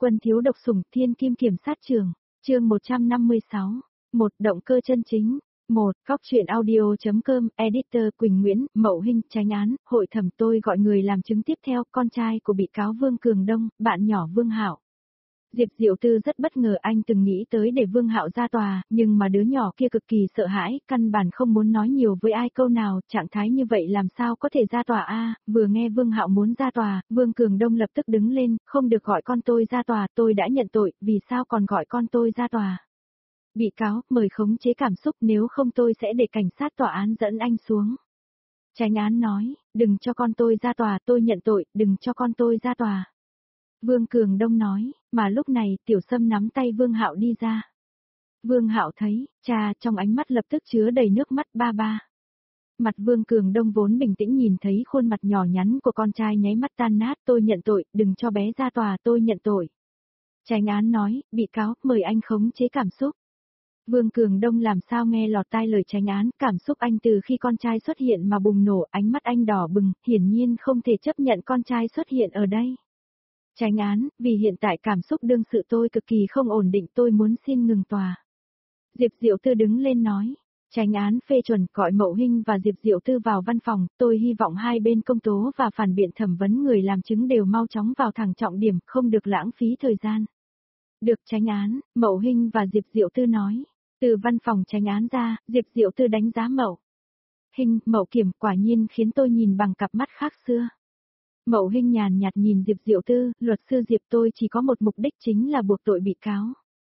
Quân thiếu độc sủng thiên kim kiểm sát trường, chương 156. Một động cơ chân chính. Một Góc truyện audio.com, editor Quỳnh Nguyễn, Mậu Hinh, Chánh án, hội thẩm tôi gọi người làm chứng tiếp theo, con trai của bị cáo Vương Cường Đông, bạn nhỏ Vương Hạo. Diệp Diệu Tư rất bất ngờ anh từng nghĩ tới để Vương Hạo ra tòa, nhưng mà đứa nhỏ kia cực kỳ sợ hãi, căn bản không muốn nói nhiều với ai câu nào, trạng thái như vậy làm sao có thể ra tòa a? Vừa nghe Vương Hạo muốn ra tòa, Vương Cường Đông lập tức đứng lên, không được gọi con tôi ra tòa, tôi đã nhận tội, vì sao còn gọi con tôi ra tòa? Bị cáo, mời khống chế cảm xúc, nếu không tôi sẽ để cảnh sát tòa án dẫn anh xuống. Chánh án nói, đừng cho con tôi ra tòa, tôi nhận tội, đừng cho con tôi ra tòa. Vương Cường Đông nói, mà lúc này Tiểu Sâm nắm tay Vương Hạo đi ra. Vương Hạo thấy, cha, trong ánh mắt lập tức chứa đầy nước mắt, ba ba. Mặt Vương Cường Đông vốn bình tĩnh nhìn thấy khuôn mặt nhỏ nhắn của con trai nháy mắt tan nát, tôi nhận tội, đừng cho bé ra tòa, tôi nhận tội. Chánh án nói, bị cáo, mời anh khống chế cảm xúc. Vương Cường Đông làm sao nghe lọt tai lời chánh án, cảm xúc anh từ khi con trai xuất hiện mà bùng nổ, ánh mắt anh đỏ bừng, hiển nhiên không thể chấp nhận con trai xuất hiện ở đây. Chánh án, vì hiện tại cảm xúc đương sự tôi cực kỳ không ổn định, tôi muốn xin ngừng tòa. Diệp Diệu Tư đứng lên nói, chánh án phê chuẩn, gọi Mậu Hinh và Diệp Diệu Tư vào văn phòng, tôi hy vọng hai bên công tố và phản biện thẩm vấn người làm chứng đều mau chóng vào thẳng trọng điểm, không được lãng phí thời gian. Được chánh án, Mậu Hinh và Diệp Diệu Tư nói. Từ văn phòng chánh án ra, Diệp Diệu Tư đánh giá Mậu Hinh, Mậu Kiểm quả nhiên khiến tôi nhìn bằng cặp mắt khác xưa. Mậu Hinh nhàn nhạt nhìn Diệp Diệu Tư, luật sư Diệp tôi chỉ có một mục đích chính là buộc tội bị cáo.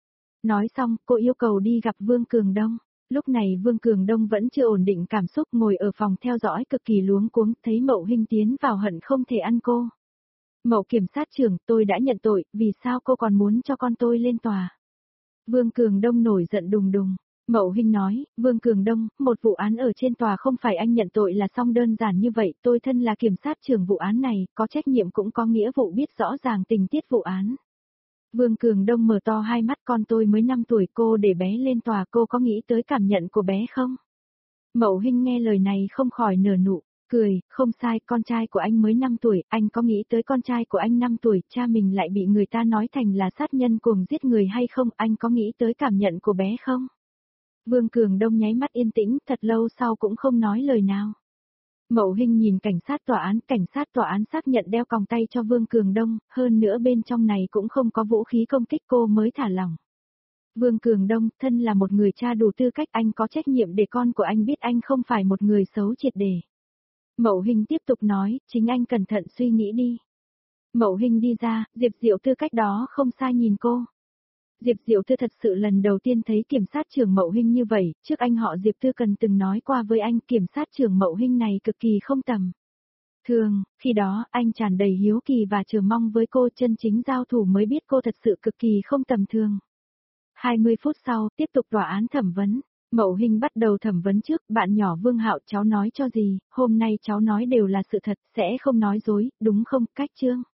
Nói xong, cô yêu cầu đi gặp Vương Cường Đông. Lúc này Vương Cường Đông vẫn chưa ổn định cảm xúc, ngồi ở phòng theo dõi cực kỳ luống cuống, thấy Mậu Hinh tiến vào hận không thể ăn cô. Mậu kiểm sát trưởng, tôi đã nhận tội, vì sao cô còn muốn cho con tôi lên tòa? Vương Cường Đông nổi giận đùng đùng. Mậu Hinh nói, Vương Cường Đông, một vụ án ở trên tòa không phải anh nhận tội là xong đơn giản như vậy, tôi thân là kiểm sát trưởng vụ án này, có trách nhiệm cũng có nghĩa vụ biết rõ ràng tình tiết vụ án. Vương Cường Đông mở to hai mắt, con tôi mới 5 tuổi, cô để bé lên tòa, cô có nghĩ tới cảm nhận của bé không? Mậu Hinh nghe lời này không khỏi nở nụ cười, không sai, con trai của anh mới 5 tuổi, anh có nghĩ tới con trai của anh 5 tuổi, cha mình lại bị người ta nói thành là sát nhân cuồng giết người hay không, anh có nghĩ tới cảm nhận của bé không? Vương Cường Đông nháy mắt yên tĩnh, thật lâu sau cũng không nói lời nào. Mậu Hinh nhìn cảnh sát tòa án xác nhận đeo còng tay cho Vương Cường Đông, hơn nữa bên trong này cũng không có vũ khí công kích, cô mới thả lỏng. Vương Cường Đông, thân là một người cha đủ tư cách, anh có trách nhiệm để con của anh biết anh không phải một người xấu triệt để. Mậu Hinh tiếp tục nói, chính anh cẩn thận suy nghĩ đi. Mậu Hinh đi ra, Diệp Diệu Tư cách đó không xa nhìn cô. Diệp Diệu Tư thật sự lần đầu tiên thấy kiểm sát trưởng Mậu Hinh như vậy, trước anh họ Diệp Tư cần từng nói qua với anh, kiểm sát trưởng Mậu Hinh này cực kỳ không tầm thường, khi đó anh tràn đầy hiếu kỳ và chờ mong với cô, chân chính giao thủ mới biết cô thật sự cực kỳ không tầm thường. 20 phút sau, tiếp tục tòa án thẩm vấn. Mậu Hinh bắt đầu thẩm vấn trước, bạn nhỏ Vương Hạo, cháu nói cho gì, hôm nay cháu nói đều là sự thật, sẽ không nói dối, đúng không, cách chương.